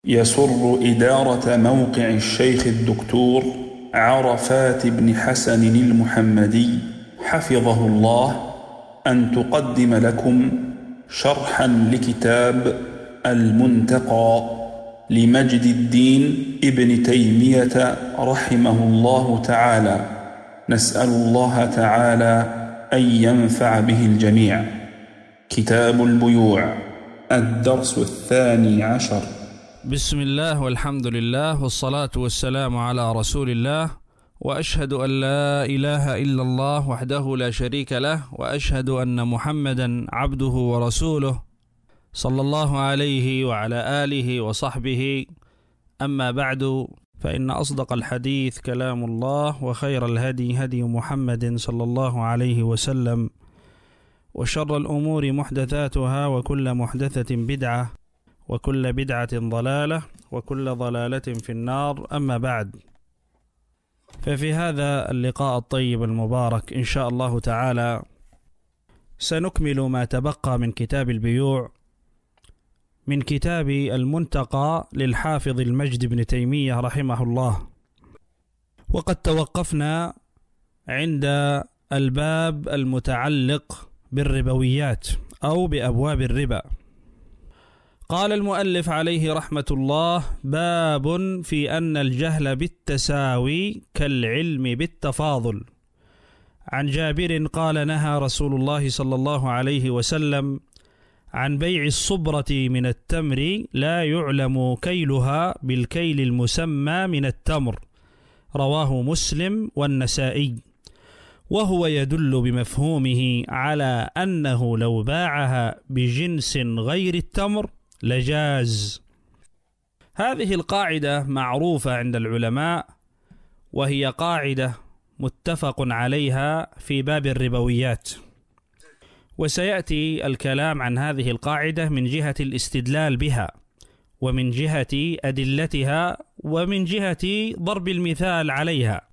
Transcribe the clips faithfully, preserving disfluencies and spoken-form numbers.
يسر إدارة موقع الشيخ الدكتور عرفات بن حسن المحمدي حفظه الله أن تقدم لكم شرحا لكتاب المنتقى لمجد الدين ابن تيمية رحمه الله تعالى. نسأل الله تعالى أن ينفع به الجميع. كتاب البيوع، الدرس الثاني عشر. بسم الله والحمد لله والصلاة والسلام على رسول الله، وأشهد أن لا إله إلا الله وحده لا شريك له، وأشهد أن محمدا عبده ورسوله صلى الله عليه وعلى آله وصحبه. أما بعد، فإن أصدق الحديث كلام الله، وخير الهدي هدي محمد صلى الله عليه وسلم، وشر الأمور محدثاتها، وكل محدثة بدعة، وكل بدعة ضلالة، وكل ضلالة في النار. أما بعد، ففي هذا اللقاء الطيب المبارك إن شاء الله تعالى سنكمل ما تبقى من كتاب البيوع، من كتاب المنتقى للحافظ المجد بن تيمية رحمه الله. وقد توقفنا عند الباب المتعلق بالربويات أو بأبواب الربا. قال المؤلف عليه رحمة الله: باب في أن الجهل بالتساوي كالعلم بالتفاضل. عن جابر قال: نهى رسول الله صلى الله عليه وسلم عن بيع الصبرة من التمر لا يعلم كيلها بالكيل المسمى من التمر. رواه مسلم والنسائي. وهو يدل بمفهومه على أنه لو باعها بجنس غير التمر لجاز. هذه القاعدة معروفة عند العلماء، وهي قاعدة متفق عليها في باب الربويات، وسيأتي الكلام عن هذه القاعدة من جهة الاستدلال بها، ومن جهة أدلتها، ومن جهة ضرب المثال عليها.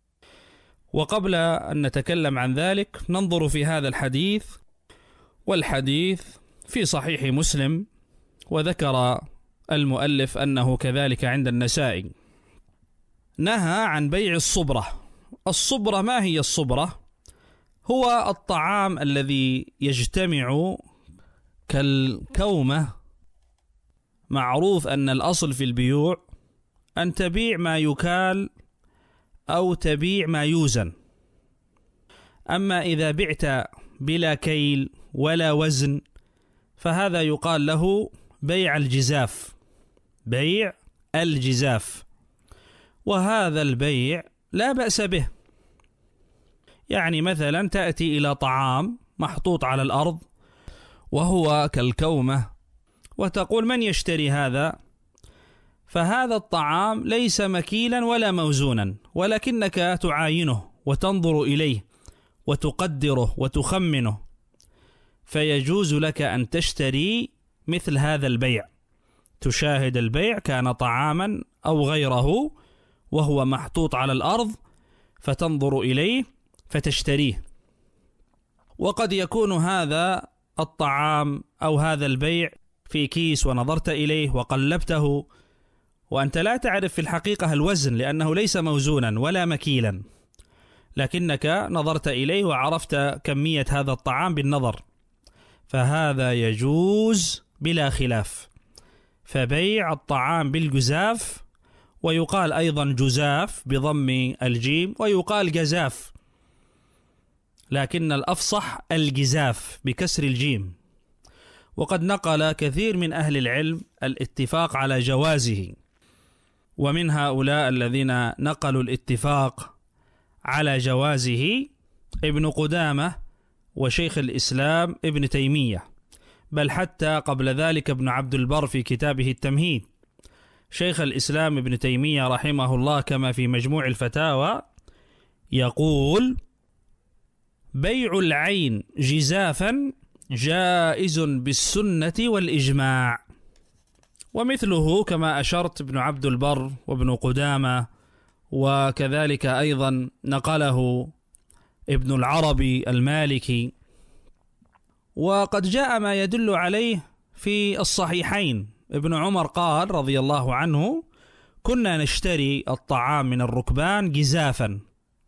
وقبل أن نتكلم عن ذلك ننظر في هذا الحديث، والحديث في صحيح مسلم، وذكر المؤلف أنه كذلك عند النسائي. نهى عن بيع الصبرة. الصبرة، ما هي الصبرة؟ هو الطعام الذي يجتمع كالكومة. معروف أن الأصل في البيوع أن تبيع ما يكال أو تبيع ما يوزن. أما إذا بعت بلا كيل ولا وزن فهذا يقال له بيع الجزاف، بيع الجزاف. وهذا البيع لا بأس به. يعني مثلا تأتي إلى طعام محطوط على الأرض وهو كالكومة، وتقول: من يشتري هذا؟ فهذا الطعام ليس مكيلا ولا موزونا، ولكنك تعاينه وتنظر إليه وتقدره وتخمنه، فيجوز لك أن تشتري مثل هذا البيع. تشاهد البيع، كان طعاما أو غيره، وهو محطوط على الأرض، فتنظر إليه فتشتريه. وقد يكون هذا الطعام أو هذا البيع في كيس ونظرت إليه وقلبته، وأنت لا تعرف في الحقيقة الوزن لأنه ليس موزونا ولا مكيلا، لكنك نظرت إليه وعرفت كمية هذا الطعام بالنظر، فهذا يجوز بلا خلاف. فبيع الطعام بالجزاف، ويقال أيضا جزاف بضم الجيم، ويقال جزاف، لكن الأفصح الجزاف بكسر الجيم. وقد نقل كثير من أهل العلم الاتفاق على جوازه، ومن هؤلاء الذين نقلوا الاتفاق على جوازه ابن قدامة وشيخ الإسلام ابن تيمية، بل حتى قبل ذلك ابن عبد البر في كتابه التمهيد. شيخ الإسلام ابن تيمية رحمه الله كما في مجموع الفتاوى يقول: بيع العين جزافا جائز بالسنة والإجماع. ومثله كما أشرت ابن عبد البر وابن قدامة، وكذلك أيضا نقله ابن العربي المالكي. وقد جاء ما يدل عليه في الصحيحين ابن عمر قال رضي الله عنه: كنا نشتري الطعام من الركبان جزافا.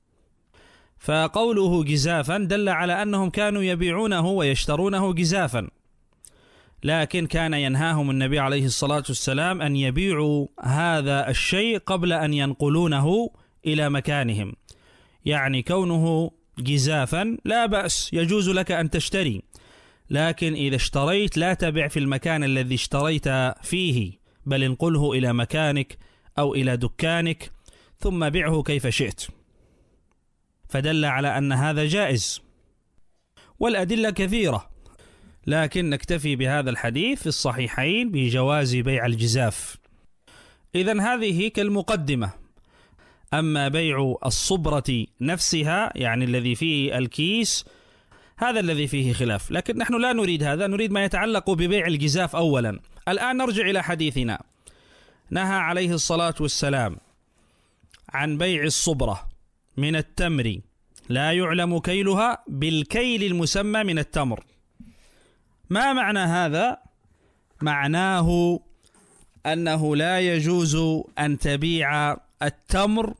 فقوله جزافا دل على أنهم كانوا يبيعونه ويشترونه جزافا، لكن كان ينهاهم النبي عليه الصلاة والسلام أن يبيعوا هذا الشيء قبل أن ينقلونه إلى مكانهم. يعني كونه جزافا لا بأس، يجوز لك أن تشتري، لكن إذا اشتريت لا تبع في المكان الذي اشتريت فيه، بل انقله إلى مكانك أو إلى دكانك ثم بيعه كيف شئت. فدل على أن هذا جائز، والأدلة كثيرة، لكن نكتفي بهذا الحديث في الصحيحين بجواز بيع الجزاف. إذن هذه كالمقدمة. أما بيع الصبرة نفسها، يعني الذي فيه الكيس، هذا الذي فيه خلاف، لكن نحن لا نريد هذا، نريد ما يتعلق ببيع الجزاف أولا. الآن نرجع إلى حديثنا. نهى عليه الصلاة والسلام عن بيع الصبرة من التمر لا يعلم كيلها بالكيل المسمى من التمر. ما معنى هذا؟ معناه أنه لا يجوز أن تبيع التمر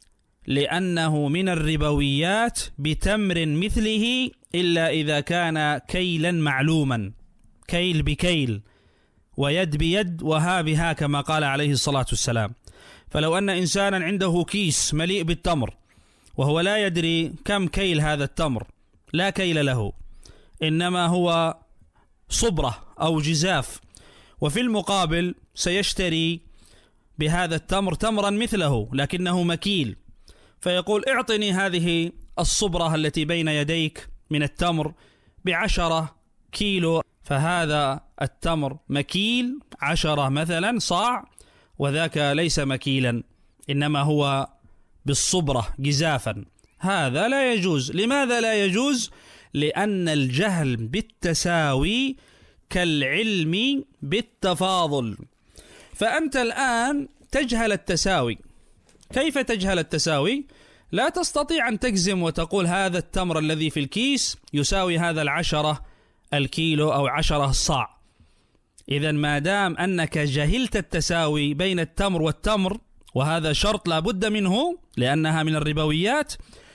لأنه من الربويات بتمر مثله إلا إذا كان كيلا معلوما، كيل بكيل ويد بيد وها بها كما قال عليه الصلاة والسلام. فلو أن إنسانا عنده كيس مليء بالتمر وهو لا يدري كم كيل هذا التمر، لا كيل له، إنما هو صبرة أو جزاف، وفي المقابل سيشتري بهذا التمر تمرا مثله لكنه مكيل، فيقول: اعطني هذه الصبرة التي بين يديك من التمر بعشرة كيلو، فهذا التمر مكيل عشرة مثلا صاع، وذاك ليس مكيلا إنما هو بالصبرة جزافا. هذا لا يجوز. لماذا لا يجوز؟ لأن الجهل بالتساوي كالعلم بالتفاضل. فأنت الآن تجهل التساوي. كيف تجهل التساوي؟ لا تستطيع أن تجزم وتقول هذا التمر الذي في الكيس يساوي هذا العشرة الكيلو أو عشرة الصاع. إذن ما دام أنك جهلت التساوي بين التمر والتمر، وهذا شرط لا بد منه لأنها من الربويات،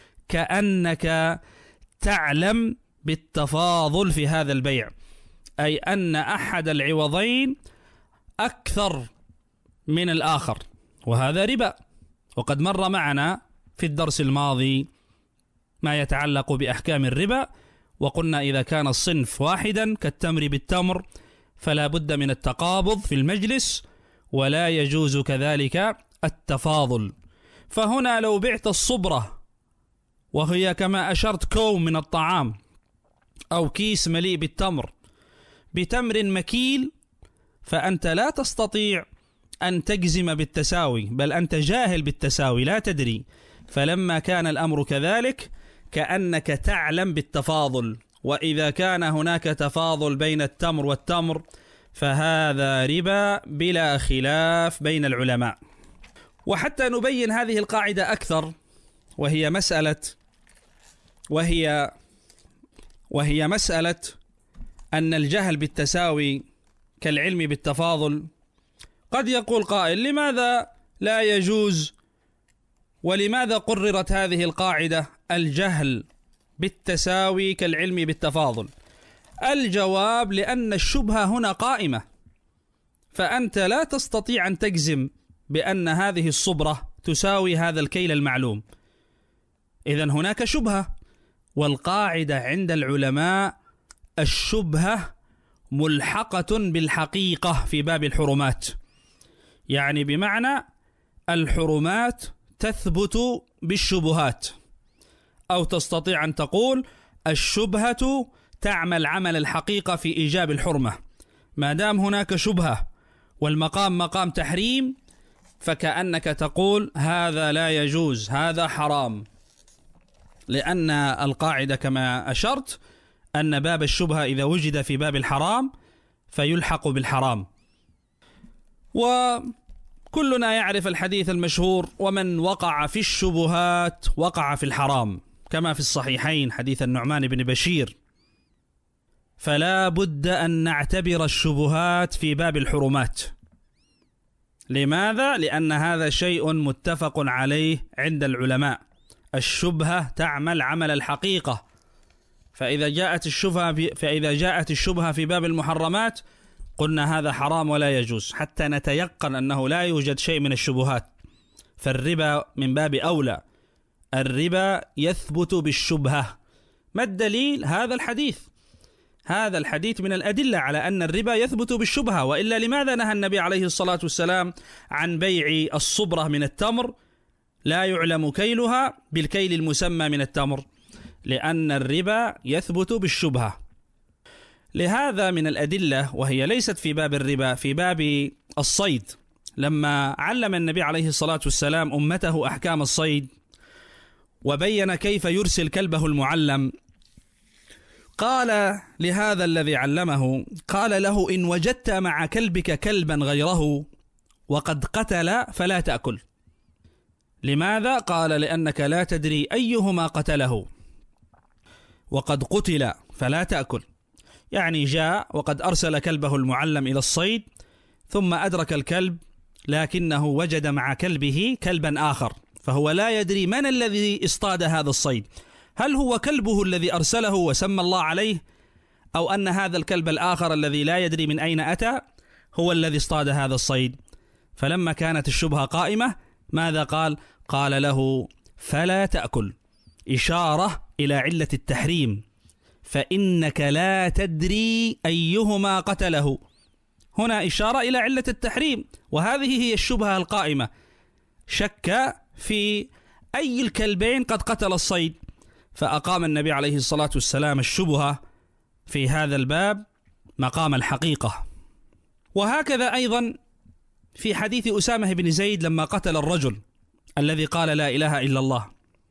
كأنك تعلم بالتفاضل في هذا البيع، أي أن أحد العوضين أكثر من الآخر، وهذا ربا. وقد مر معنا في الدرس الماضي ما يتعلق بأحكام الربا، وقلنا إذا كان الصنف واحدا كالتمر بالتمر فلا بد من التقابض في المجلس، ولا يجوز كذلك التفاضل. فهنا لو بعت الصبرة وهي كما أشرت كوم من الطعام أو كيس مليء بالتمر بتمر مكيل، فأنت لا تستطيع أن تجزم بالتساوي، بل أنت جاهل بالتساوي لا تدري. فلما كان الأمر كذلك كأنك تعلم بالتفاضل، وإذا كان هناك تفاضل بين التمر والتمر فهذا ربا بلا خلاف بين العلماء. وحتى نبين هذه القاعدة أكثر، وهي مسألة وهي وهي مسألة أن الجهل بالتساوي كالعلم بالتفاضل. قد يقول قائل: لماذا لا يجوز؟ ولماذا قررت هذه القاعدة الجهل بالتساوي كالعلم بالتفاضل؟ الجواب: لأن الشبهة هنا قائمة، فأنت لا تستطيع أن تجزم بأن هذه الصبرة تساوي هذا الكيل المعلوم، إذن هناك شبهة. والقاعدة عند العلماء الشبهة ملحقة بالحقيقة في باب الحرمات، يعني بمعنى الحرمات تثبت بالشبهات، أو تستطيع أن تقول الشبهة تعمل عمل الحقيقة في إيجاب الحرمة. ما دام هناك شبهة والمقام مقام تحريم، فكأنك تقول هذا لا يجوز، هذا حرام، لأن القاعدة كما أشرت أن باب الشبهة إذا وجد في باب الحرام فيلحق بالحرام. وكلنا يعرف الحديث المشهور: ومن وقع في الشبهات وقع في الحرام، كما في الصحيحين حديث النعمان بن بشير. فلا بد أن نعتبر الشبهات في باب الحرمات. لماذا؟ لأن هذا شيء متفق عليه عند العلماء. الشبهة تعمل عمل الحقيقة، فإذا جاءت الشبهة في فإذا جاءت الشبهة في باب المحرمات قلنا هذا حرام ولا يجوز، حتى نتيقن أنه لا يوجد شيء من الشبهات. فالربا من باب أولى، الربا يثبت بالشبهة. ما الدليل؟ هذا الحديث. هذا الحديث من الأدلة على أن الربا يثبت بالشبهة، وإلا لماذا نهى النبي عليه الصلاة والسلام عن بيع الصبرة من التمر لا يعلم كيلها بالكيل المسمى من التمر؟ لأن الربا يثبت بالشبهة. لهذا من الأدلة، وهي ليست في باب الربا، في باب الصيد، لما علم النبي عليه الصلاة والسلام أمته أحكام الصيد وبين كيف يرسل كلبه المعلم، قال لهذا الذي علمه، قال له: إن وجدت مع كلبك كلبا غيره وقد قتل فلا تأكل. لماذا؟ قال: لأنك لا تدري أيهما قتله، وقد قتل فلا تأكل. يعني جاء وقد أرسل كلبه المعلم إلى الصيد، ثم أدرك الكلب لكنه وجد مع كلبه كلبا آخر، فهو لا يدري من الذي اصطاد هذا الصيد، هل هو كلبه الذي أرسله وسمى الله عليه، أو أن هذا الكلب الآخر الذي لا يدري من أين أتى هو الذي اصطاد هذا الصيد. فلما كانت الشبهة قائمة ماذا قال؟ قال له: فلا تأكل، إشارة إلى علة التحريم، فإنك لا تدري أيهما قتله. هنا إشارة إلى علة التحريم، وهذه هي الشبهة القائمة. شك في أي الكلبين قد قتل الصيد، فأقام النبي عليه الصلاة والسلام الشبهة في هذا الباب مقام الحقيقة. وهكذا أيضا في حديث أسامة بن زيد لما قتل الرجل الذي قال لا إله إلا الله،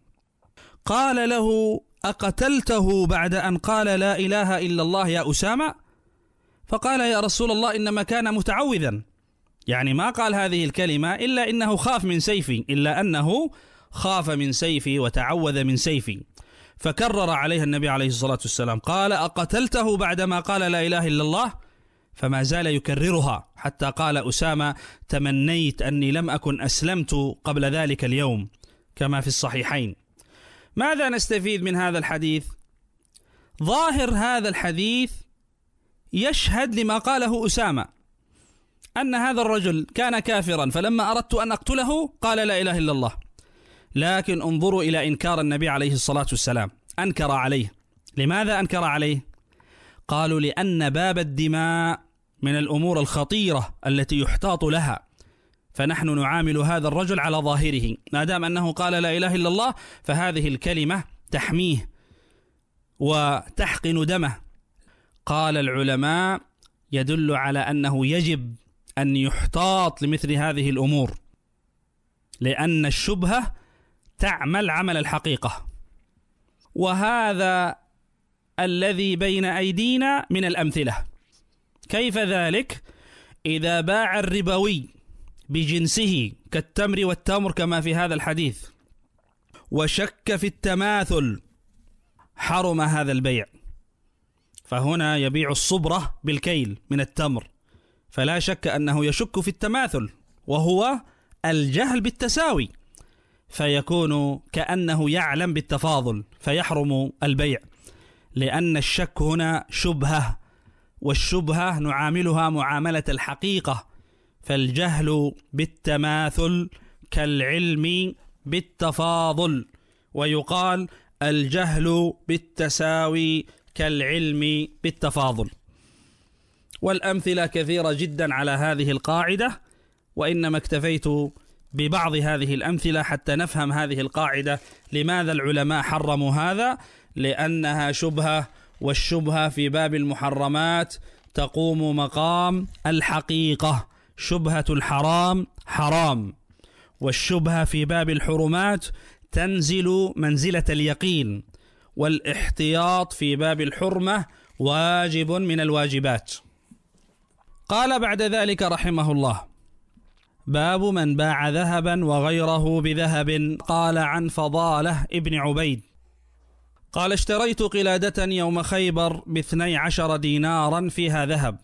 قال له: أقتلته بعد أن قال لا إله إلا الله يا أسامة؟ فقال: يا رسول الله إنما كان متعوذا، يعني ما قال هذه الكلمة إلا إنه خاف من سيفي، إلا أنه خاف من سيفي وتعوذ من سيفي. فكرر عليها النبي عليه الصلاة والسلام، قال: أقتلته بعدما قال لا إله إلا الله؟ فما زال يكررها حتى قال أسامة: تمنيت أني لم أكن أسلمت قبل ذلك اليوم، كما في الصحيحين. ماذا نستفيد من هذا الحديث؟ ظاهر هذا الحديث يشهد لما قاله أسامة، أن هذا الرجل كان كافرا، فلما أردت أن أقتله قال لا إله إلا الله. لكن انظروا إلى إنكار النبي عليه الصلاة والسلام، أنكر عليه. لماذا أنكر عليه؟ قالوا: لأن باب الدماء من الأمور الخطيرة التي يحتاط لها، فنحن نعامل هذا الرجل على ظاهره، ما دام أنه قال لا إله إلا الله فهذه الكلمة تحميه وتحقن دمه. قال العلماء: يدل على أنه يجب أن يحتاط لمثل هذه الأمور، لأن الشبهة تعمل عمل الحقيقة. وهذا الذي بين أيدينا من الأمثلة. كيف ذلك؟ إذا باع الربوي بجنسه كالتمر والتمر كما في هذا الحديث وشك في التماثل حرم هذا البيع، فهنا يبيع الصبرة بالكيل من التمر، فلا شك أنه يشك في التماثل وهو الجهل بالتساوي، فيكون كأنه يعلم بالتفاضل فيحرم البيع، لأن الشك هنا شبهة، والشبهة نعاملها معاملة الحقيقة، فالجهل بالتماثل كالعلم بالتفاضل، ويقال الجهل بالتساوي كالعلم بالتفاضل. والأمثلة كثيرة جدا على هذه القاعدة، وإنما اكتفيت ببعض هذه الأمثلة حتى نفهم هذه القاعدة. لماذا العلماء حرموا هذا؟ لأنها شبهة، والشبهة في باب المحرمات تقوم مقام الحقيقة. شبهة الحرام حرام، والشبهة في باب الحرمات تنزل منزلة اليقين، والاحتياط في باب الحرمة واجب من الواجبات. قال بعد ذلك رحمه الله: باب من باع ذهبا وغيره بذهب. قال عن فضالة ابن عبيد قال: اشتريت قلادة يوم خيبر باثني عشر دينارا فيها ذهب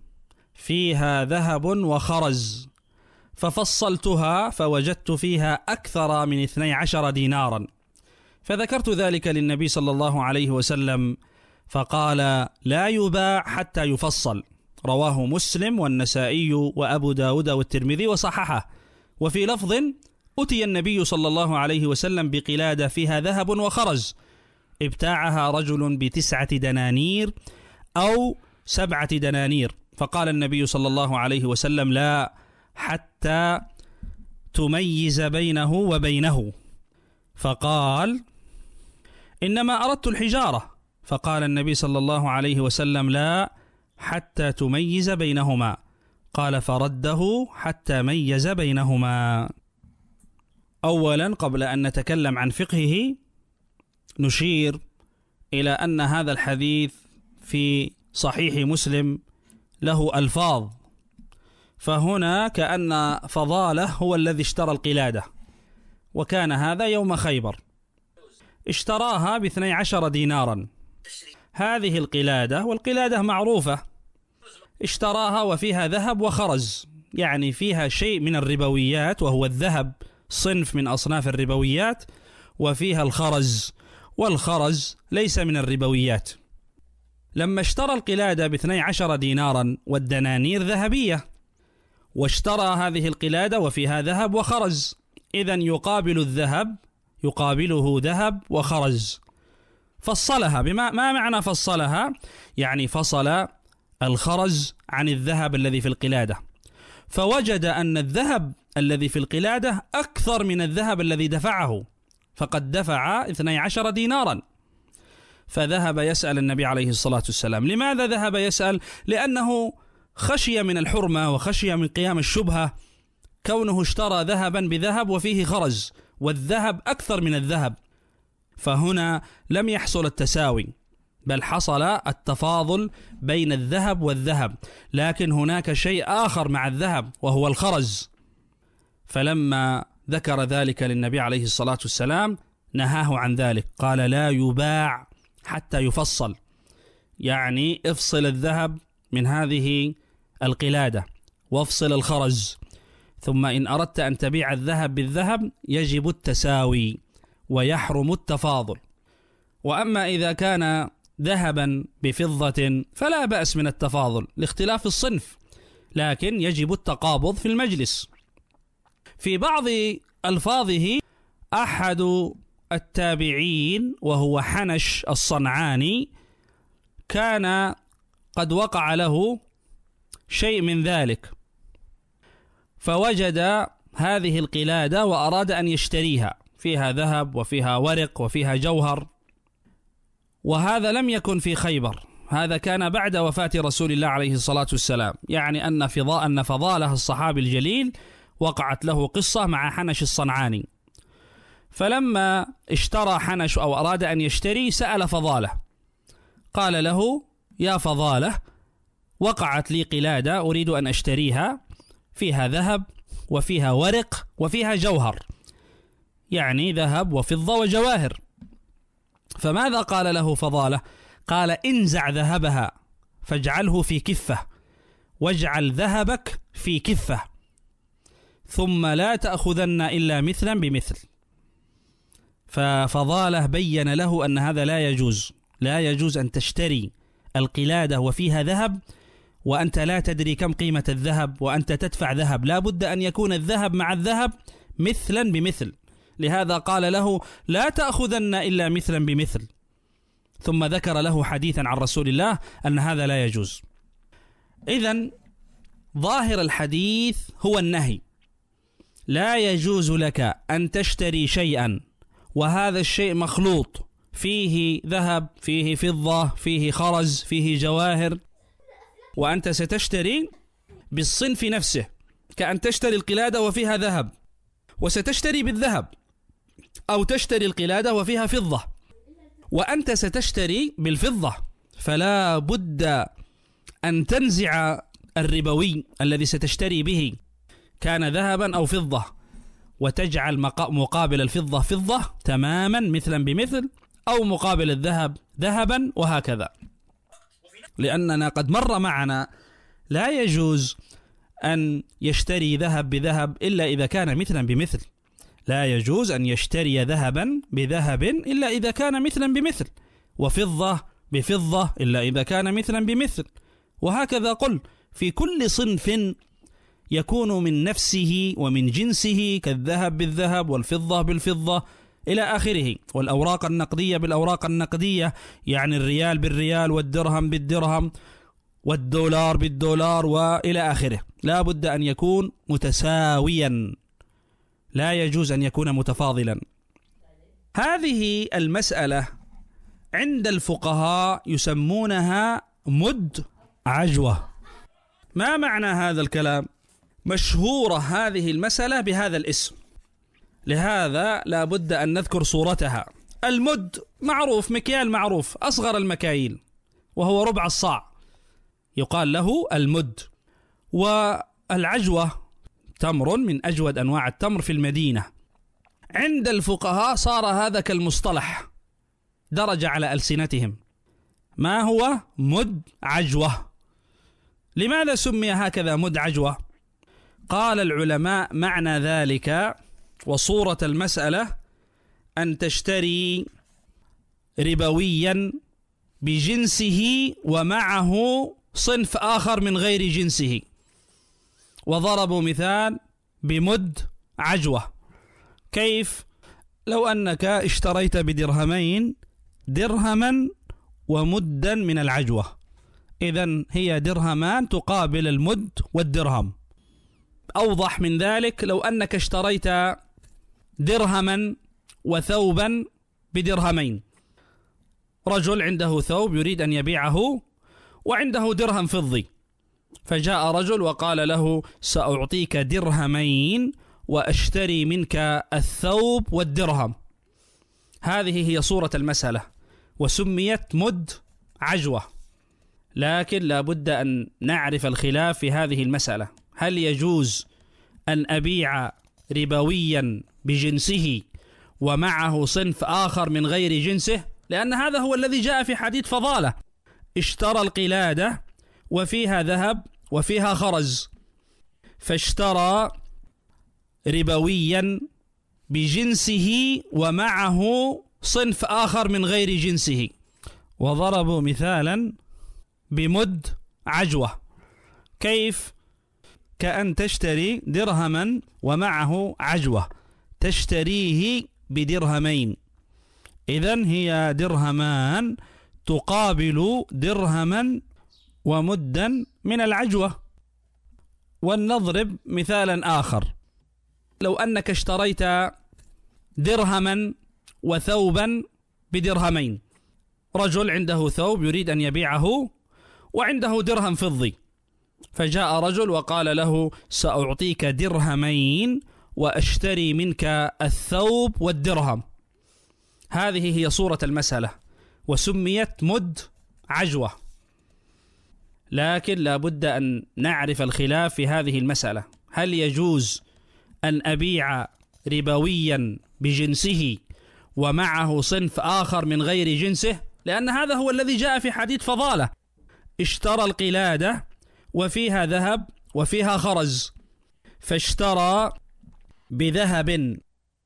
فيها ذهب وخرز، ففصلتها فوجدت فيها أكثر من اثني عشر دينارا، فذكرت ذلك للنبي صلى الله عليه وسلم فقال: لا يباع حتى يفصل. رواه مسلم والنسائي وأبو داود والترمذي وصححه. وفي لفظ: أتي النبي صلى الله عليه وسلم بقلادة فيها ذهب وخرز، ابتاعها رجل بتسعة دنانير أو سبعة دنانير، فقال النبي صلى الله عليه وسلم: لا، حتى تميز بينه وبينه. فقال: إنما أردت الحجارة. فقال النبي صلى الله عليه وسلم: لا، حتى تميز بينهما. قال: فرده حتى ميز بينهما. أولا، قبل أن نتكلم عن فقهه، نشير إلى أن هذا الحديث في صحيح مسلم له ألفاظ، فهنا كأن فضالة هو الذي اشترى القلادة، وكان هذا يوم خيبر، اشتراها باثني عشر دينارا. هذه القلادة، والقلادة معروفة، اشتراها وفيها ذهب وخرز، يعني فيها شيء من الربويات، وهو الذهب صنف من أصناف الربويات، وفيها الخرز، والخرز ليس من الربويات. لما اشترى القلادة باثني عشر دينارا والدنانير ذهبية، واشترى هذه القلادة وفيها ذهب وخرز، إذن يقابل الذهب يقابله ذهب وخرز. فصلها. بما ما معنى فصلها؟ يعني فصل الخرز عن الذهب الذي في القلادة، فوجد أن الذهب الذي في القلادة أكثر من الذهب الذي دفعه، فقد دفع اثني عشر دينارا. فذهب يسأل النبي عليه الصلاة والسلام. لماذا ذهب يسأل؟ لأنه خشي من الحرمة وخشي من قيام الشبهة، كونه اشترى ذهبا بذهب وفيه خرز، والذهب أكثر من الذهب، فهنا لم يحصل التساوي، بل حصل التفاضل بين الذهب والذهب، لكن هناك شيء آخر مع الذهب وهو الخرز. فلما ذكر ذلك للنبي عليه الصلاة والسلام نهاه عن ذلك، قال: لا يباع حتى يفصل، يعني افصل الذهب من هذه القلادة وافصل الخرز، ثم إن أردت أن تبيع الذهب بالذهب يجب التساوي ويحرم التفاضل. وأما إذا كان ذهبا بفضة فلا بأس من التفاضل لاختلاف الصنف، لكن يجب التقابض في المجلس. في بعض ألفاظه أحد التابعين وهو حنش الصنعاني كان قد وقع له شيء من ذلك، فوجد هذه القلادة وأراد أن يشتريها، فيها ذهب وفيها ورق وفيها جوهر، وهذا لم يكن في خيبر، هذا كان بعد وفاة رسول الله عليه الصلاة والسلام، يعني أن فضاء أن فضاله الصحابي الجليل وقعت له قصة مع حنش الصنعاني. فلما اشترى حنش أو أراد أن يشتري سأل فضاله، قال له: يا فضاله، وقعت لي قلادة أريد أن أشتريها، فيها ذهب وفيها ورق وفيها جوهر، يعني ذهب وفضة وجواهر. فماذا قال له فضاله؟ قال: انزع ذهبها فاجعله في كفة، واجعل ذهبك في كفة، ثم لا تأخذن إلا مثلا بمثل. ففضاله بين له أن هذا لا يجوز، لا يجوز أن تشتري القلادة وفيها ذهب وأنت لا تدري كم قيمة الذهب وأنت تدفع ذهب، لا بد أن يكون الذهب مع الذهب مثلا بمثل. لهذا قال له: لا تأخذن إلا مثلا بمثل. ثم ذكر له حديثا عن رسول الله أن هذا لا يجوز. إذن ظاهر الحديث هو النهي، لا يجوز لك أن تشتري شيئا وهذا الشيء مخلوط، فيه ذهب فيه فضة فيه خرز فيه جواهر، وأنت ستشتري بالصنف نفسه، كأن تشتري القلادة وفيها ذهب وستشتري بالذهب، أو تشتري القلادة وفيها فضة وأنت ستشتري بالفضة، فلا بد أن تنزع الربوي الذي ستشتري به، كان ذهبا أو فضة، وتجعل مقابل الفضة فضة تماما مثلا بمثل، أو مقابل الذهب ذهبا، وهكذا. لأننا قد مر معنا لا يجوز أن يشتري ذهب بذهب إلا إذا كان مثلا بمثل، لا يجوز أن يشتري ذهبا بذهب إلا إذا كان مثلا بمثل، وفضة بفضة إلا إذا كان مثلا بمثل، وهكذا. قل في كل صنف يكون من نفسه ومن جنسه، كالذهب بالذهب والفضة بالفضة إلى آخره، والأوراق النقدية بالأوراق النقدية، يعني الريال بالريال والدرهم بالدرهم والدولار بالدولار وإلى آخره. لا بد أن يكون متساويا، لا يجوز أن يكون متفاضلا. هذه المسألة عند الفقهاء يسمونها مد عجوة. ما معنى هذا الكلام؟ مشهورة هذه المسألة بهذا الاسم، لهذا لا بد أن نذكر صورتها. المد معروف، مكيال معروف، أصغر المكاييل، وهو ربع الصاع، يقال له المد. والعجوة تمر من أجود أنواع التمر في المدينة. عند الفقهاء صار هذا كالمصطلح، درج على ألسنتهم. ما هو مد عجوة؟ لماذا سمي هكذا مد عجوة؟ قال العلماء معنى ذلك وصورة المسألة أن تشتري ربويا بجنسه ومعه صنف آخر من غير جنسه، وضربوا مثال بمد عجوة. كيف؟ لو أنك اشتريت بدرهمين درهما ومدا من العجوة، إذن هي درهمان تقابل المد والدرهم. أوضح من ذلك لو أنك اشتريت درهما وثوبا بدرهمين، رجل عنده ثوب يريد أن يبيعه وعنده درهم فضي، فجاء رجل وقال له سأعطيك درهمين وأشتري منك الثوب والدرهم. هذه هي صورة المسألة، وسميت مد عجوة. لكن لا بد أن نعرف الخلاف في هذه المسألة. هل يجوز أن أبيع ربويا بجنسه ومعه صنف آخر من غير جنسه؟ لأن هذا هو الذي جاء في حديث فضالة: اشترى القلادة وفيها ذهب وفيها خرز، فاشترى ربويا بجنسه ومعه صنف آخر من غير جنسه، وضربوا مثالا بمد عجوة. كيف؟ كأن تشتري درهما ومعه عجوة، تشتريه بدرهمين، إذن هي درهمان تقابل درهما ومدا من العجوة. ولنضرب مثالا آخر: لو أنك اشتريت درهما وثوبا بدرهمين، رجل عنده ثوب يريد أن يبيعه وعنده درهم فضي، فجاء رجل وقال له سأعطيك درهمين وأشتري منك الثوب والدرهم. هذه هي صورة المسألة، وسميت مد عجوة. لكن لا بد أن نعرف الخلاف في هذه المسألة. هل يجوز أن أبيع ربويا بجنسه ومعه صنف آخر من غير جنسه؟ لأن هذا هو الذي جاء في حديث فضالة: اشترى القلادة وفيها ذهب وفيها خرز، فاشترى بذهب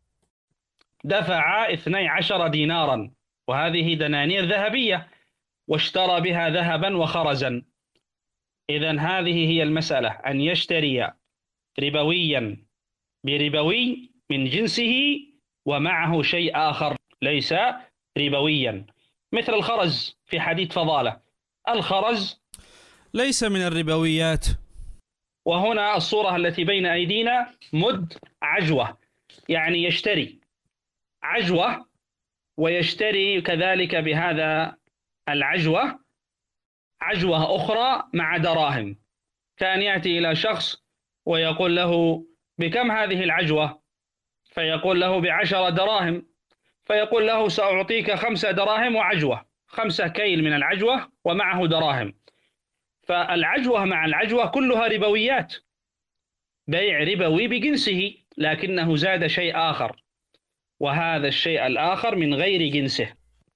دفع اثني عشر دينارا، وهذه دنانير ذهبية، واشترى بها ذهبا وخرزا. إذن هذه هي المسألة: أن يشتري ربويا بربوي من جنسه ومعه شيء آخر ليس ربويا، مثل الخرز في حديث فضالة. الخرز ليس من الربويات. وهنا الصورة التي بين أيدينا مد عجوة، يعني يشتري عجوة ويشتري كذلك بهذا العجوة عجوة أخرى مع دراهم. كان يأتي إلى شخص ويقول له بكم هذه العجوة؟ فيقول له بعشر دراهم، فيقول له سأعطيك خمسة دراهم وعجوة، خمسة كيل من العجوة ومعه دراهم. فالعجوة مع العجوة كلها ربويات، بيع ربوي بجنسه، لكنه زاد شيء آخر، وهذا الشيء الآخر من غير جنسه.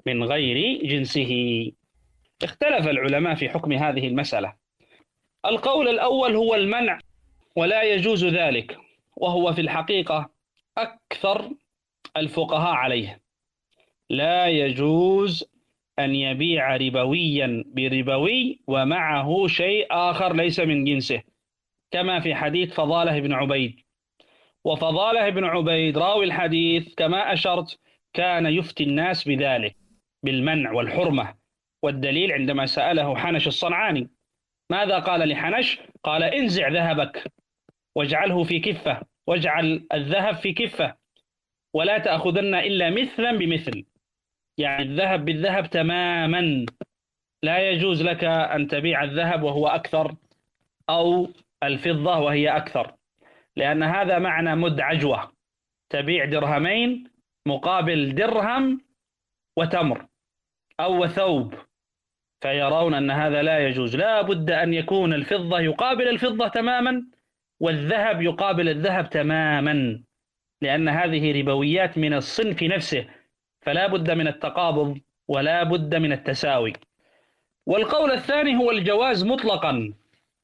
من غير جنسه. اختلف العلماء في حكم هذه المسألة. القول الأول هو المنع ولا يجوز ذلك، وهو في الحقيقة أكثر الفقهاء عليه. لا يجوز أن يبيع ربويا بربوي ومعه شيء آخر ليس من جنسه، كما في حديث فضالة بن عبيد. وفضالة بن عبيد راوي الحديث كما أشرت كان يفتي الناس بذلك، بالمنع والحرمة. والدليل عندما سأله حنش الصنعاني ماذا قال لحنش؟ قال انزع ذهبك واجعله في كفة، واجعل الذهب في كفة، ولا تأخذن إلا مثلا بمثل، يعني الذهب بالذهب تماما. لا يجوز لك أن تبيع الذهب وهو أكثر أو الفضة وهي أكثر، لأن هذا معنى مد عجوة، تبيع درهمين مقابل درهم وتمر أو ثوب، فيرون أن هذا لا يجوز. لا بد أن يكون الفضة يقابل الفضة تماما والذهب يقابل الذهب تماما، لأن هذه ربويات من الصنف نفسه، فلا بد من التقابض ولا بد من التساوي. والقول الثاني هو الجواز مطلقا،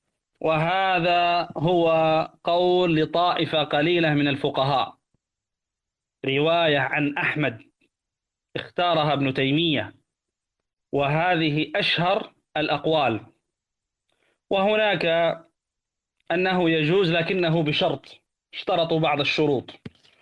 وهذا هو قول لطائفة قليلة من الفقهاء، رواية عن أحمد اختارها ابن تيمية، وهذه أشهر الأقوال. وهناك أنه يجوز لكنه بشرط، اشترطوا بعض الشروط،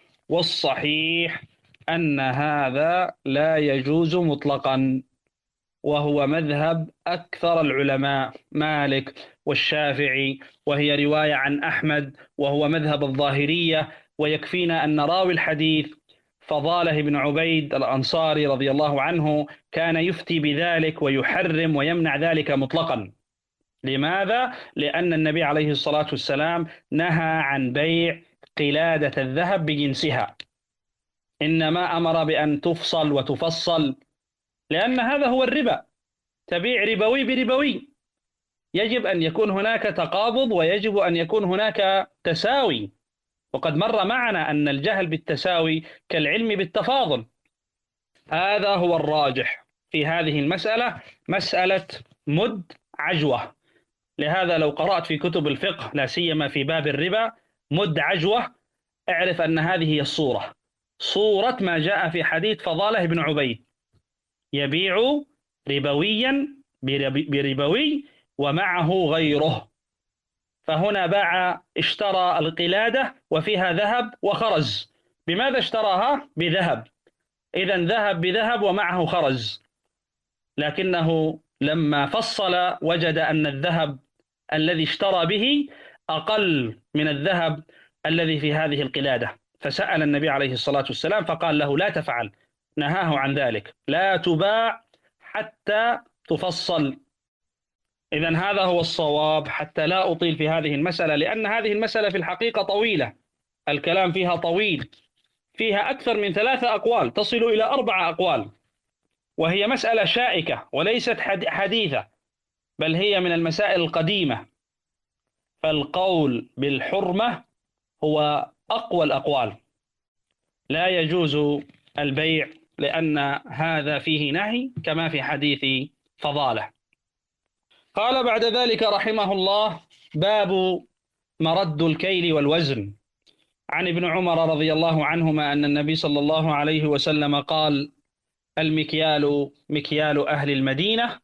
والصحيح أن هذا لا يجوز مطلقا، وهو مذهب أكثر العلماء مالك والشافعي، وهي رواية عن أحمد وهو مذهب الظاهرية. ويكفينا أن راوي الحديث فضالة بن عبيد الأنصاري رضي الله عنه كان يفتي بذلك ويحرم ويمنع ذلك مطلقا. لماذا؟ لأن النبي عليه الصلاة والسلام نهى عن بيع قلادة الذهب بجنسها، إنما أمر بأن تفصل وتفصل، لأن هذا هو الربا، تبيع ربوي بربوي. يجب أن يكون هناك تقابض ويجب أن يكون هناك تساوي، وقد مر معنا أن الجهل بالتساوي كالعلم بالتفاضل. هذا هو الراجح في هذه المسألة، مسألة مد عجوة. لهذا لو قرأت في كتب الفقه لا سيما في باب الربا مد عجوة، اعرف أن هذه هي الصورة، صورة ما جاء في حديث فضالة بن عبيد، يبيع ربويا بربوي ومعه غيره. فهنا باع، اشترى القلادة وفيها ذهب وخرز. بماذا اشتراها؟ بذهب، إذن ذهب بذهب ومعه خرز، لكنه لما فصل وجد أن الذهب الذي اشترى به أقل من الذهب الذي في هذه القلادة، فسأل النبي عليه الصلاة والسلام فقال له لا تفعل، نهاه عن ذلك، لا تباع حتى تفصل. إذن هذا هو الصواب، حتى لا أطيل في هذه المسألة، لأن هذه المسألة في الحقيقة طويلة، الكلام فيها طويل، فيها أكثر من ثلاثة أقوال، تصل إلى أربعة أقوال، وهي مسألة شائكة وليست حديثة، بل هي من المسائل القديمة. فالقول بالحرمة هو أقوى الأقوال، لا يجوز البيع لأن هذا فيه نهي كما في حديث فضالة. قال بعد ذلك رحمه الله: باب مرد الكيل والوزن. عن ابن عمر رضي الله عنهما أن النبي صلى الله عليه وسلم قال: المكيال مكيال أهل المدينة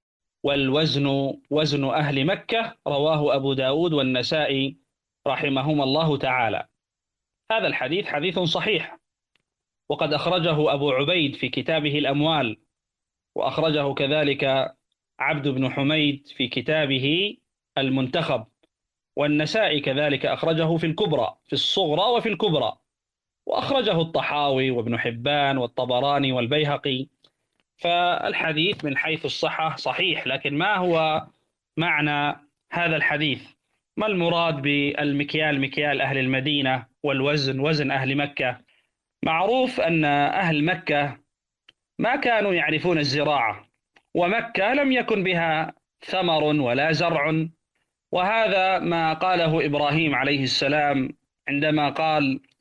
والوزن وزن أهل مكة. رواه أبو داود والنسائي رحمهما الله تعالى. هذا الحديث حديث صحيح، وقد أخرجه أبو عبيد في كتابه الأموال، وأخرجه كذلك عبد بن حميد في كتابه المنتخب، والنسائي كذلك أخرجه في الكبرى، في الصغرى وفي الكبرى، وأخرجه الطحاوي وابن حبان والطبراني والبيهقي. فالحديث من حيث الصحة صحيح، لكن ما هو معنى هذا الحديث؟ ما المراد بالمكيال مكيال أهل المدينة والوزن وزن أهل مكة؟ معروف أن أهل مكة ما كانوا يعرفون الزراعة، ومكة لم يكن بها ثمر ولا زرع، وهذا ما قاله إبراهيم عليه السلام عندما قال: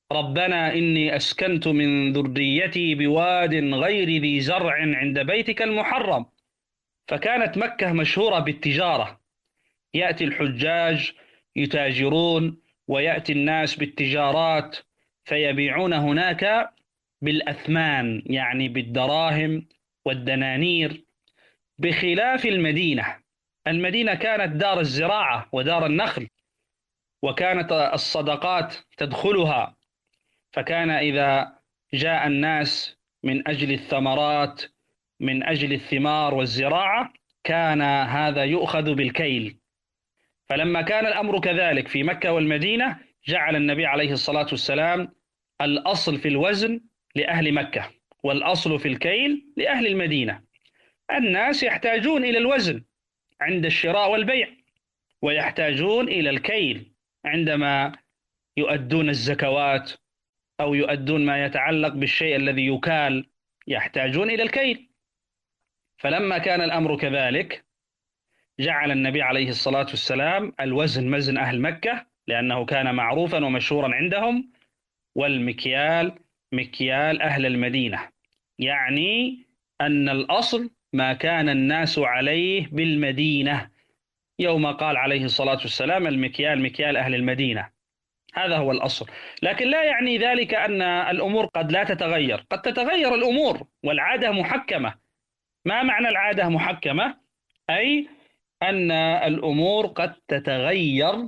ربنا إني أسكنت من ذريتي بواد غير ذي زرع عند بيتك المحرم. فكانت مكة مشهورة بالتجارة، يأتي الحجاج يتاجرون، ويأتي الناس بالتجارات فيبيعون هناك بالأثمان، يعني بالدراهم والدنانير، بخلاف المدينة. المدينة كانت دار الزراعة ودار النخل، وكانت الصدقات تدخلها، فكان إذا جاء الناس من أجل الثمرات، من أجل الثمار والزراعة، كان هذا يؤخذ بالكيل. فلما كان الأمر كذلك في مكة والمدينة، جعل النبي عليه الصلاة والسلام الأصل في الوزن لأهل مكة، والأصل في الكيل لأهل المدينة. الناس يحتاجون إلى الوزن عند الشراء والبيع، ويحتاجون إلى الكيل عندما يؤدون الزكوات أو يؤدون ما يتعلق بالشيء الذي يكال، يحتاجون إلى الكيل. فلما كان الأمر كذلك، جعل النبي عليه الصلاة والسلام الوزن مزن أهل مكة، لأنه كان معروفا ومشهورا عندهم، والمكيال مكيال أهل المدينة، يعني أن الأصل ما كان الناس عليه بالمدينة يوم قال عليه الصلاة والسلام المكيال مكيال أهل المدينة. هذا هو الأصل. لكن لا يعني ذلك أن الأمور قد لا تتغير، قد تتغير الأمور، والعادة محكمة. ما معنى العادة محكمة؟ أي أن الأمور قد تتغير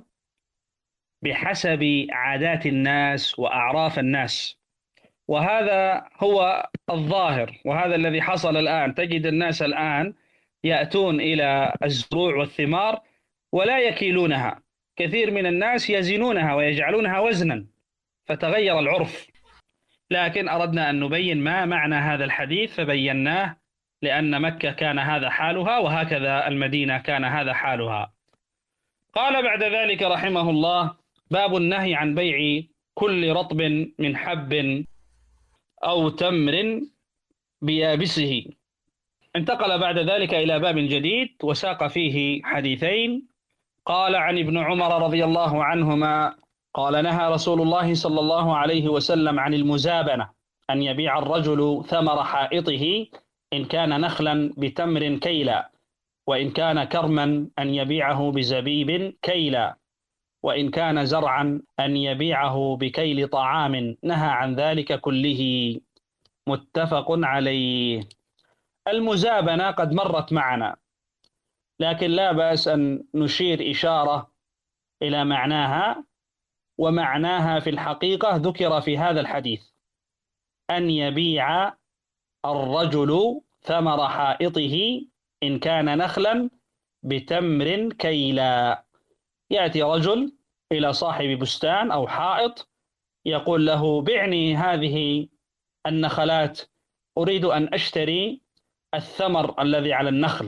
بحسب عادات الناس وأعراف الناس، وهذا هو الظاهر، وهذا الذي حصل الآن. تجد الناس الآن يأتون إلى الزروع والثمار ولا يكيلونها، كثير من الناس يزنونها ويجعلونها وزنا، فتغير العرف. لكن أردنا أن نبين ما معنى هذا الحديث فبيناه، لأن مكة كان هذا حالها، وهكذا المدينة كان هذا حالها. قال بعد ذلك رحمه الله: باب النهي عن بيع كل رطب من حب أو تمر بيابسه. انتقل بعد ذلك إلى باب جديد وساق فيه حديثين. قال: عن ابن عمر رضي الله عنهما قال: نهى رسول الله صلى الله عليه وسلم عن المزابنة، أن يبيع الرجل ثمر حائطه إن كان نخلا بتمر كيلا، وإن كان كرما أن يبيعه بزبيب كيلا، وإن كان زرعا أن يبيعه بكيل طعام. نهى عن ذلك كله. متفق عليه. المزابنة قد مرت معنا، لكن لا بأس أن نشير إشارة إلى معناها، ومعناها في الحقيقة ذكر في هذا الحديث: أن يبيع الرجل ثمر حائطه إن كان نخلا بتمر كيلا. يأتي رجل إلى صاحب بستان أو حائط يقول له: بعني هذه النخلات، أريد أن أشتري الثمر الذي على النخل،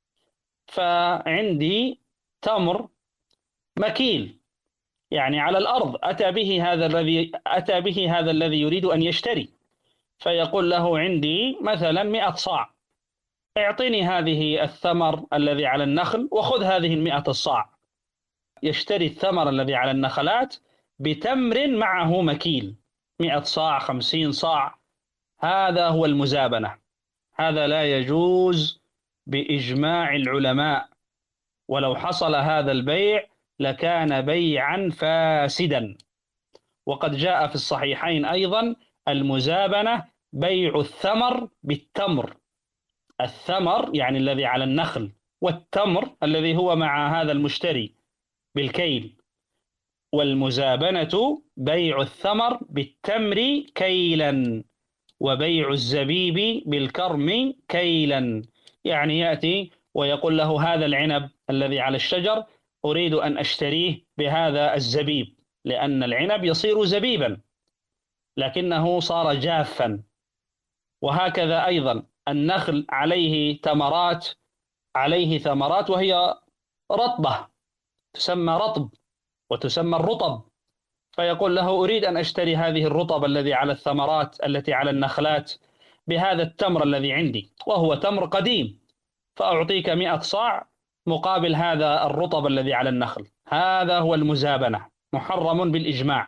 فعندي تمر مكيل يعني على الأرض، أتى به هذا الذي أتى به هذا الذي يريد أن يشتري، فيقول له: عندي مثلا مئة صاع، اعطني هذه الثمر الذي على النخل وخذ هذه المئة الصاع. يشتري الثمر الذي على النخلات بتمر معه مكيل، مئة صاع، خمسين صاع. هذا هو المزابنة. هذا لا يجوز بإجماع العلماء، ولو حصل هذا البيع لكان بيعا فاسدا. وقد جاء في الصحيحين أيضا المزابنة بيع الثمر بالتمر، الثمر يعني الذي على النخل، والتمر الذي هو مع هذا المشتري بالكيل. والمزابنة بيع الثمر بالتمر كيلا، وبيع الزبيب بالكرم كيلا. يعني يأتي ويقول له: هذا العنب الذي على الشجر أريد أن أشتريه بهذا الزبيب، لأن العنب يصير زبيبا لكنه صار جافا. وهكذا أيضا النخل عليه ثمرات، عليه ثمرات وهي رطبة، تسمى رطب وتسمى الرطب، فيقول له: أريد أن أشتري هذه الرطب الذي على الثمرات التي على النخلات بهذا التمر الذي عندي، وهو تمر قديم، فأعطيك مئة صاع مقابل هذا الرطب الذي على النخل. هذا هو المزابنة، محرم بالإجماع.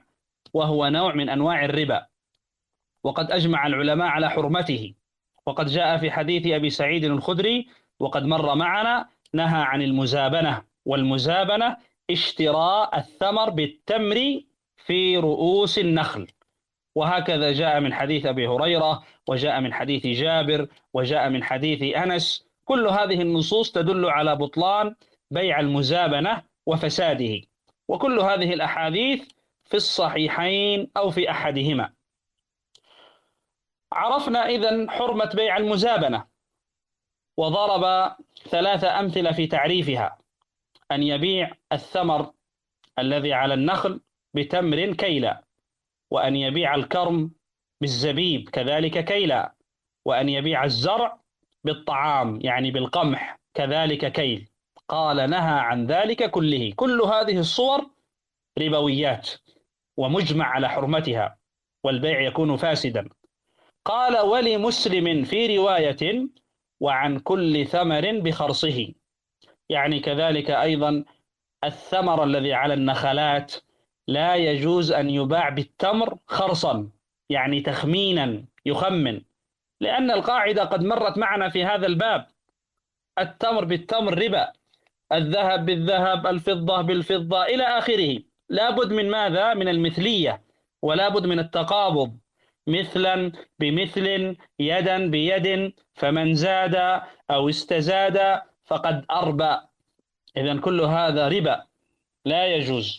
وهو نوع من أنواع الربا، وقد أجمع العلماء على حرمته. وقد جاء في حديث أبي سعيد الخدري وقد مر معنا نهى عن المزابنة، والمزابنة اشتراء الثمر بالتمر في رؤوس النخل. وهكذا جاء من حديث أبي هريرة، وجاء من حديث جابر، وجاء من حديث أنس. كل هذه النصوص تدل على بطلان بيع المزابنة وفساده، وكل هذه الأحاديث في الصحيحين أو في أحدهما. عرفنا إذن حرمة بيع المزابنة، وضرب ثلاثة أمثلة في تعريفها: أن يبيع الثمر الذي على النخل بتمر كيلا، وأن يبيع الكرم بالزبيب كذلك كيلا، وأن يبيع الزرع بالطعام يعني بالقمح كذلك كيل. قال نهى عن ذلك كله. كل هذه الصور ربويات ومجمع على حرمتها، والبيع يكون فاسدا. قال ولمسلم في رواية: وعن كل ثمر بخرصه، يعني كذلك أيضا الثمر الذي على النخلات لا يجوز أن يباع بالتمر خرصا، يعني تخمينا يخمن، لأن القاعدة قد مرت معنا في هذا الباب: التمر بالتمر ربا، الذهب بالذهب، الفضة بالفضة إلى آخره. لا بد من ماذا؟ من المثلية، ولا بد من التقابض، مثلا بمثل، يدا بيد، فمن زاد أو استزاد فقد أربى. إذن كل هذا ربا لا يجوز.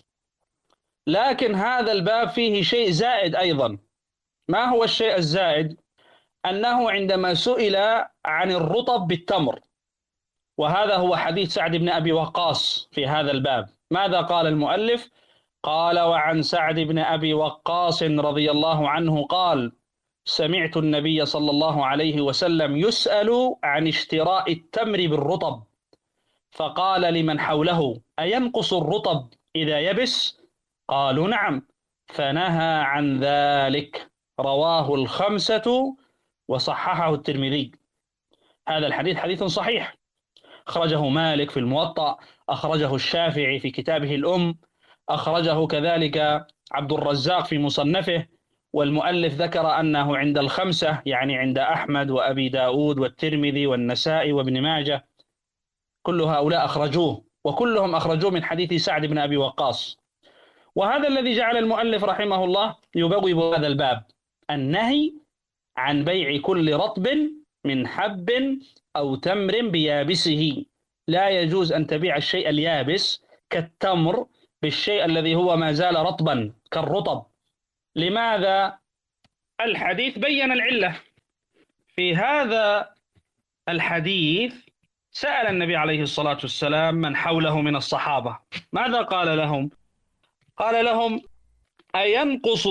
لكن هذا الباب فيه شيء زائد أيضا. ما هو الشيء الزائد؟ أنه عندما سئل عن الرطب بالتمر، وهذا هو حديث سعد بن أبي وقاص في هذا الباب، ماذا قال المؤلف؟ قال: وعن سعد بن أبي وقاص رضي الله عنه قال: سمعت النبي صلى الله عليه وسلم يسأل عن اشتراء التمر بالرطب، فقال لمن حوله: أينقص الرطب إذا يبس؟ قالوا: نعم، فنهى عن ذلك. رواه الخمسة وصححه الترمذي. هذا الحديث حديث صحيح، أخرجه مالك في الموطأ، أخرجه الشافعي في كتابه الأم، أخرجه كذلك عبد الرزاق في مصنفه، والمؤلف ذكر أنه عند الخمسة، يعني عند أحمد وأبي داود والترمذي والنسائي وابن ماجه. كل هؤلاء أخرجوه، وكلهم أخرجوه من حديث سعد بن أبي وقاص. وهذا الذي جعل المؤلف رحمه الله يبوب هذا الباب: النهي عن بيع كل رطب من حب أو تمر بيابسه. لا يجوز أن تبيع الشيء اليابس كالتمر بالشيء الذي هو ما زال رطبا كالرطب. لماذا؟ الحديث بين العلة. في هذا الحديث سأل النبي عليه الصلاة والسلام من حوله من الصحابة، ماذا قال لهم؟ قال لهم: أينقص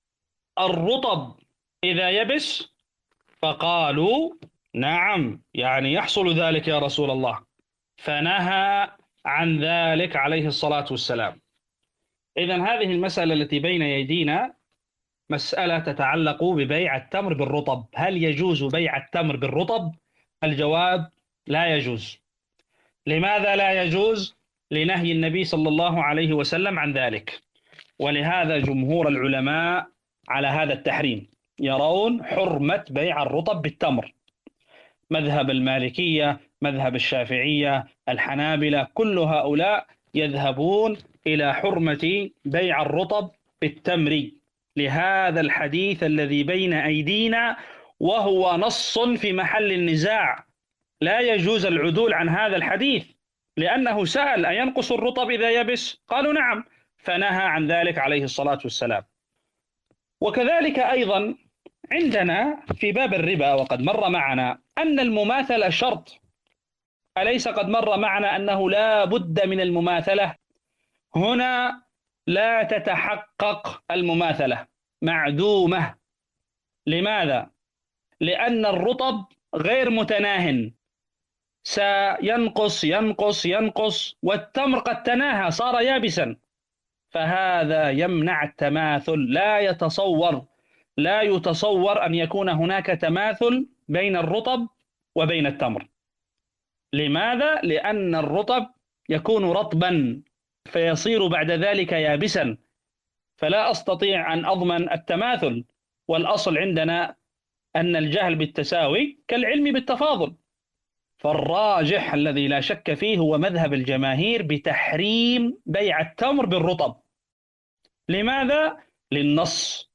الرطب إذا يبس؟ فقالوا: نعم، يعني يحصل ذلك يا رسول الله. فنهى عن ذلك عليه الصلاة والسلام. إذن هذه المسألة التي بين يدينا مسألة تتعلق ببيع التمر بالرطب. هل يجوز بيع التمر بالرطب؟ الجواب: لا يجوز. لماذا لا يجوز؟ لنهي النبي صلى الله عليه وسلم عن ذلك. ولهذا جمهور العلماء على هذا التحريم، يرون حرمة بيع الرطب بالتمر. مذهب المالكية، مذهب الشافعية، الحنابلة، كل هؤلاء يذهبون إلى حرمة بيع الرطب بالتمر، لهذا الحديث الذي بين أيدينا، وهو نص في محل النزاع. لا يجوز العدول عن هذا الحديث، لأنه سأل: أينقص الرطب إذا يبس؟ قالوا: نعم، فنهى عن ذلك عليه الصلاة والسلام. وكذلك أيضا عندنا في باب الربا، وقد مر معنا أن المماثلة شرط. أليس قد مر معنا أنه لا بد من المماثلة؟ هنا لا تتحقق المماثلة، معدومة. لماذا؟ لأن الرطب غير متناهٍ، سينقص ينقص ينقص، والتمر قد تناهى صار يابسا، فهذا يمنع التماثل. لا يتصور لا يتصور أن يكون هناك تماثل بين الرطب وبين التمر. لماذا؟ لأن الرطب يكون رطبا فيصير بعد ذلك يابسا، فلا أستطيع أن أضمن التماثل، والأصل عندنا أن الجهل بالتساوي كالعلم بالتفاضل. فالراجح الذي لا شك فيه هو مذهب الجماهير بتحريم بيع التمر بالرطب. لماذا؟ للنص،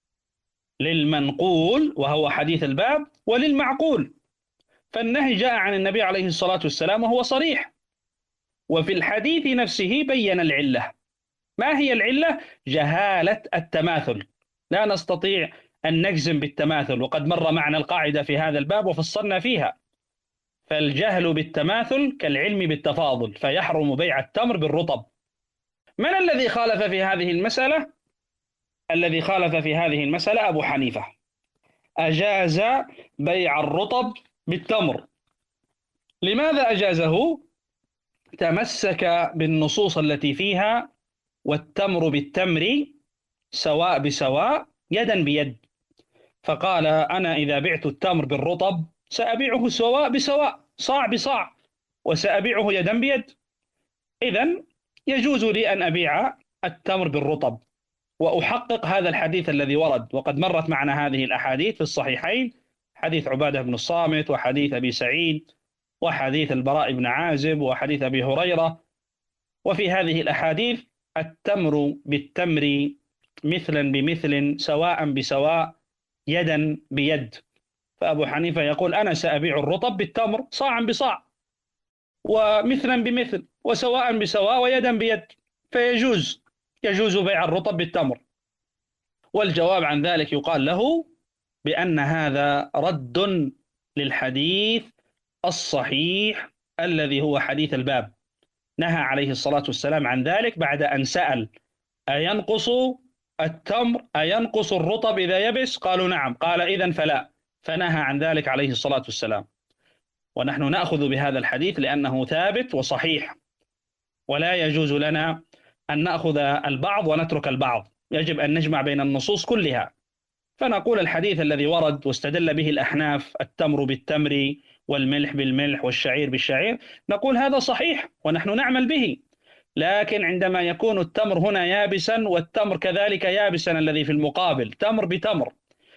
للمنقول وهو حديث الباب، وللمعقول. فالنهي جاء عن النبي عليه الصلاة والسلام وهو صريح، وفي الحديث نفسه بين العلة. ما هي العلة؟ جهالة التماثل. لا نستطيع أن نجزم بالتماثل، وقد مر معنا القاعدة في هذا الباب وفصلنا فيها. فالجهل بالتماثل كالعلم بالتفاضل، فيحرم بيع التمر بالرطب. من الذي خالف في هذه المسألة؟ الذي خالف في هذه المسألة أبو حنيفة، أجاز بيع الرطب بالتمر. لماذا أجازه؟ تمسك بالنصوص التي فيها والتمر بالتمر سواء بسواء يدا بيد، فقال أنا إذا بعت التمر بالرطب سأبيعه سواء بسواء، صاع بصاع، وسأبيعه يدا بيد. إذن يجوز لي أن أبيع التمر بالرطب وأحقق هذا الحديث الذي ورد. وقد مرت معنا هذه الأحاديث في الصحيحين، حديث عبادة بن الصامت، وحديث أبي سعيد، وحديث البراء بن عازب، وحديث أبي هريرة. وفي هذه الأحاديث التمر بالتمر مثلا بمثل سواء بسواء يدا بيد. فأبو حنيفة يقول أنا سأبيع الرطب بالتمر صاعا بصاع، ومثلا بمثل، وسواء بسواء، ويدا بيد، فيجوز يجوز بيع الرطب بالتمر. والجواب عن ذلك يقال له بأن هذا رد للحديث الصحيح الذي هو حديث الباب. نهى عليه الصلاة والسلام عن ذلك بعد أن سأل أينقص التمر أينقص الرطب إذا يبس؟ قالوا نعم. قال إذن فلا، فنهى عن ذلك عليه الصلاة والسلام. ونحن نأخذ بهذا الحديث لأنه ثابت وصحيح، ولا يجوز لنا أن نأخذ البعض ونترك البعض، يجب أن نجمع بين النصوص كلها. فنقول الحديث الذي ورد واستدل به الأحناف، التمر بالتمر والملح بالملح والشعير بالشعير، نقول هذا صحيح ونحن نعمل به. لكن عندما يكون التمر هنا يابسا والتمر كذلك يابسا الذي في المقابل، تمر بتمر،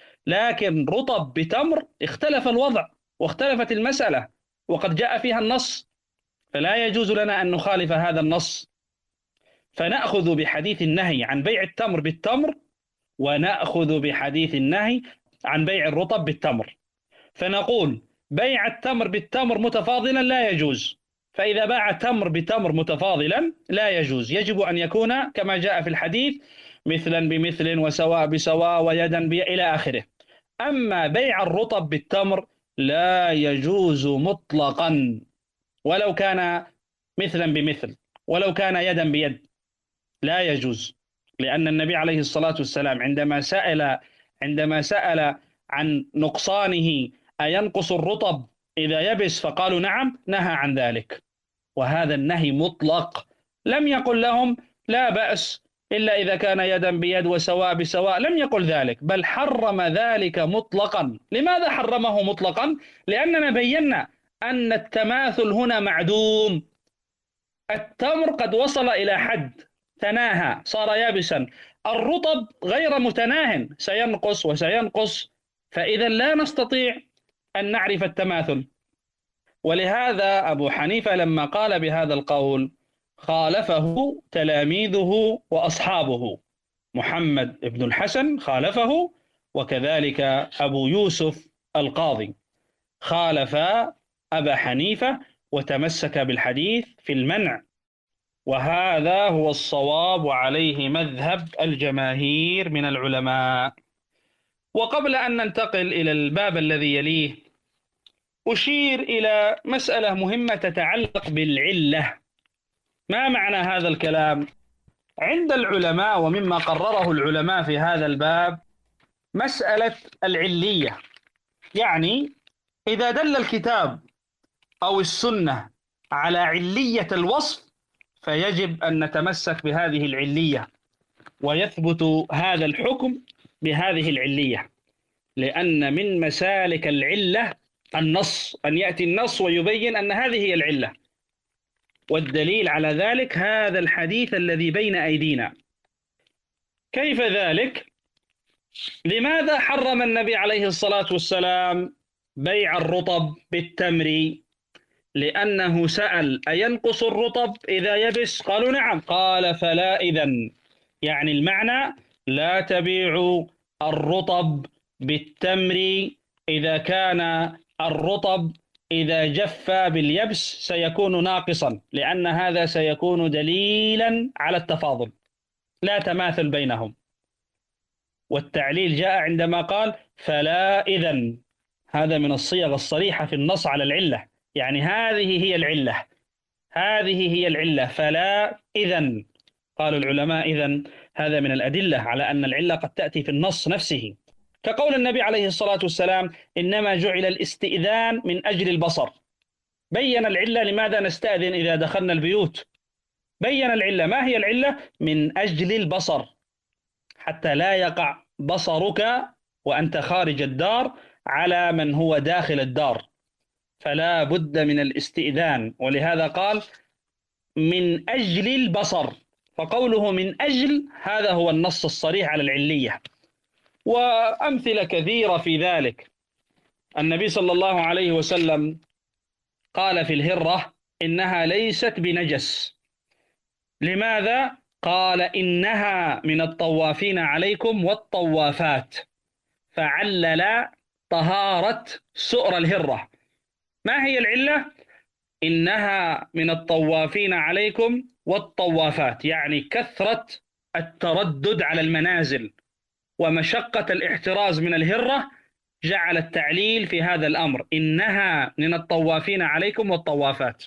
لكن رطب بتمر، اختلف الوضع واختلفت المسألة وقد جاء فيها النص، فلا يجوز لنا أن نخالف هذا النص. فنأخذ بحديث النهي عن بيع التمر بالتمر، ونأخذ بحديث النهي عن بيع الرطب بالتمر. فنقول بيع التمر بالتمر متفاضلا لا يجوز، فإذا باع تمر بتمر متفاضلا لا يجوز، يجب أن يكون كما جاء في الحديث مثلا بمثل وسواء بسواء ويدا بي إلى آخره. أما بيع الرطب بالتمر لا يجوز مطلقا، ولو كان مثلا بمثل، ولو كان يدا بيد، لا يجوز. لأن النبي عليه الصلاة والسلام عندما سأل عندما سأل عن نقصانه أينقص الرطب إذا يبس فقالوا نعم، نهى عن ذلك، وهذا النهي مطلق. لم يقل لهم لا بأس إلا إذا كان يدا بيد وسواء بسواء، لم يقل ذلك، بل حرم ذلك مطلقا. لماذا حرمه مطلقا؟ لأننا بينا أن التماثل هنا معدوم. التمر قد وصل إلى حد تناهى، صار يابسا، الرطب غير متناه، سينقص وسينقص، فإذا لا نستطيع أن نعرف التماثل. ولهذا أبو حنيفة لما قال بهذا القول خالفه تلاميذه وأصحابه. محمد بن الحسن خالفه، وكذلك أبو يوسف القاضي خالف أبا حنيفة وتمسك بالحديث في المنع، وهذا هو الصواب وعليه مذهب الجماهير من العلماء. وقبل أن ننتقل إلى الباب الذي يليه أشير إلى مسألة مهمة تتعلق بالعلة. ما معنى هذا الكلام؟ عند العلماء ومما قرره العلماء في هذا الباب مسألة العلية، يعني إذا دل الكتاب أو السنة على علية الوصف فيجب أن نتمسك بهذه العلية ويثبت هذا الحكم بهذه العلية، لأن من مسالك العلة النص، أن يأتي النص ويبين أن هذه هي العلة. والدليل على ذلك هذا الحديث الذي بين أيدينا. كيف ذلك؟ لماذا حرم النبي عليه الصلاة والسلام بيع الرطب بالتمر؟ لأنه سأل أينقص الرطب إذا يبس؟ قالوا نعم. قال فلا إذن، يعني المعنى لا تبيعوا الرطب بالتمر إذا كان الرطب إذا جف باليبس سيكون ناقصا، لأن هذا سيكون دليلا على التفاضل، لا تماثل بينهم. والتعليل جاء عندما قال فلا إذن، هذا من الصيغ الصريحة في النص على العلة، يعني هذه هي العلة، هذه هي العلة، فلا إذن. قال العلماء إذن هذا من الأدلة على أن العلة قد تأتي في النص نفسه، كقول النبي عليه الصلاة والسلام إنما جعل الاستئذان من أجل البصر. بين العلة لماذا نستأذن إذا دخلنا البيوت، بين العلة. ما هي العلة؟ من أجل البصر، حتى لا يقع بصرك وأنت خارج الدار على من هو داخل الدار، فلا بد من الاستئذان. ولهذا قال من أجل البصر، فقوله من أجل هذا هو النص الصريح على العلية. وأمثلة كثيرة في ذلك. النبي صلى الله عليه وسلم قال في الهرة إنها ليست بنجس. لماذا؟ قال إنها من الطوافين عليكم والطوافات، فعلل طهارة سؤر الهرة. ما هي العلة؟ إنها من الطوافين عليكم والطوافات، يعني كثرة التردد على المنازل ومشقة الاحتراز من الهرة جعل التعليل في هذا الأمر، إنها من الطوافين عليكم والطوافات.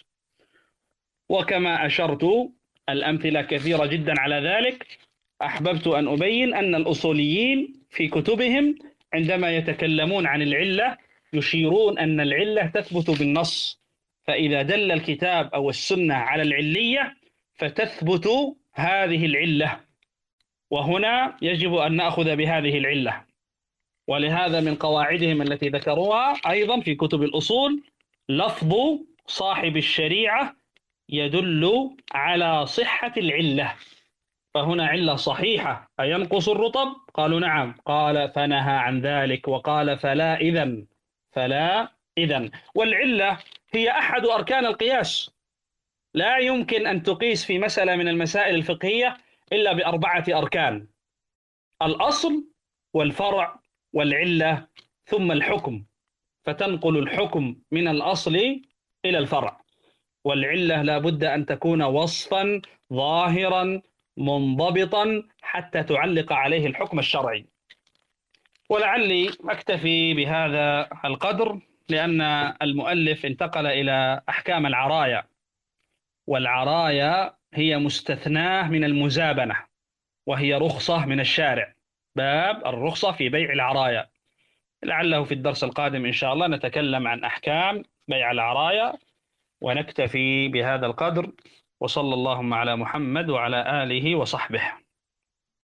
وكما أشرت الأمثلة كثيرة جدا على ذلك. أحببت أن أبين أن الأصوليين في كتبهم عندما يتكلمون عن العلة يشيرون أن العلة تثبت بالنص، فإذا دل الكتاب أو السنة على العلية فتثبت هذه العلة، وهنا يجب أن نأخذ بهذه العلة. ولهذا من قواعدهم التي ذكروها أيضا في كتب الأصول لفظ صاحب الشريعة يدل على صحة العلة. فهنا علة صحيحة، أينقص الرطب؟ قالوا نعم. قال فنهى عن ذلك، وقال فلا إذن، فلا إذن. والعلة هي أحد أركان القياس، لا يمكن أن تقيس في مسألة من المسائل الفقهية إلا بأربعة أركان: الأصل والفرع والعلة ثم الحكم، فتنقل الحكم من الأصل إلى الفرع. والعلة لا بد أن تكون وصفا ظاهرا منضبطا حتى تعلق عليه الحكم الشرعي. ولعلي أكتفي بهذا القدر، لأن المؤلف انتقل إلى أحكام العرايا، والعرايا هي مستثناة من المزابنة، وهي رخصة من الشارع، باب الرخصة في بيع العرايا. لعله في الدرس القادم إن شاء الله نتكلم عن أحكام بيع العرايا، ونكتفي بهذا القدر. وصلى اللهم على محمد وعلى آله وصحبه.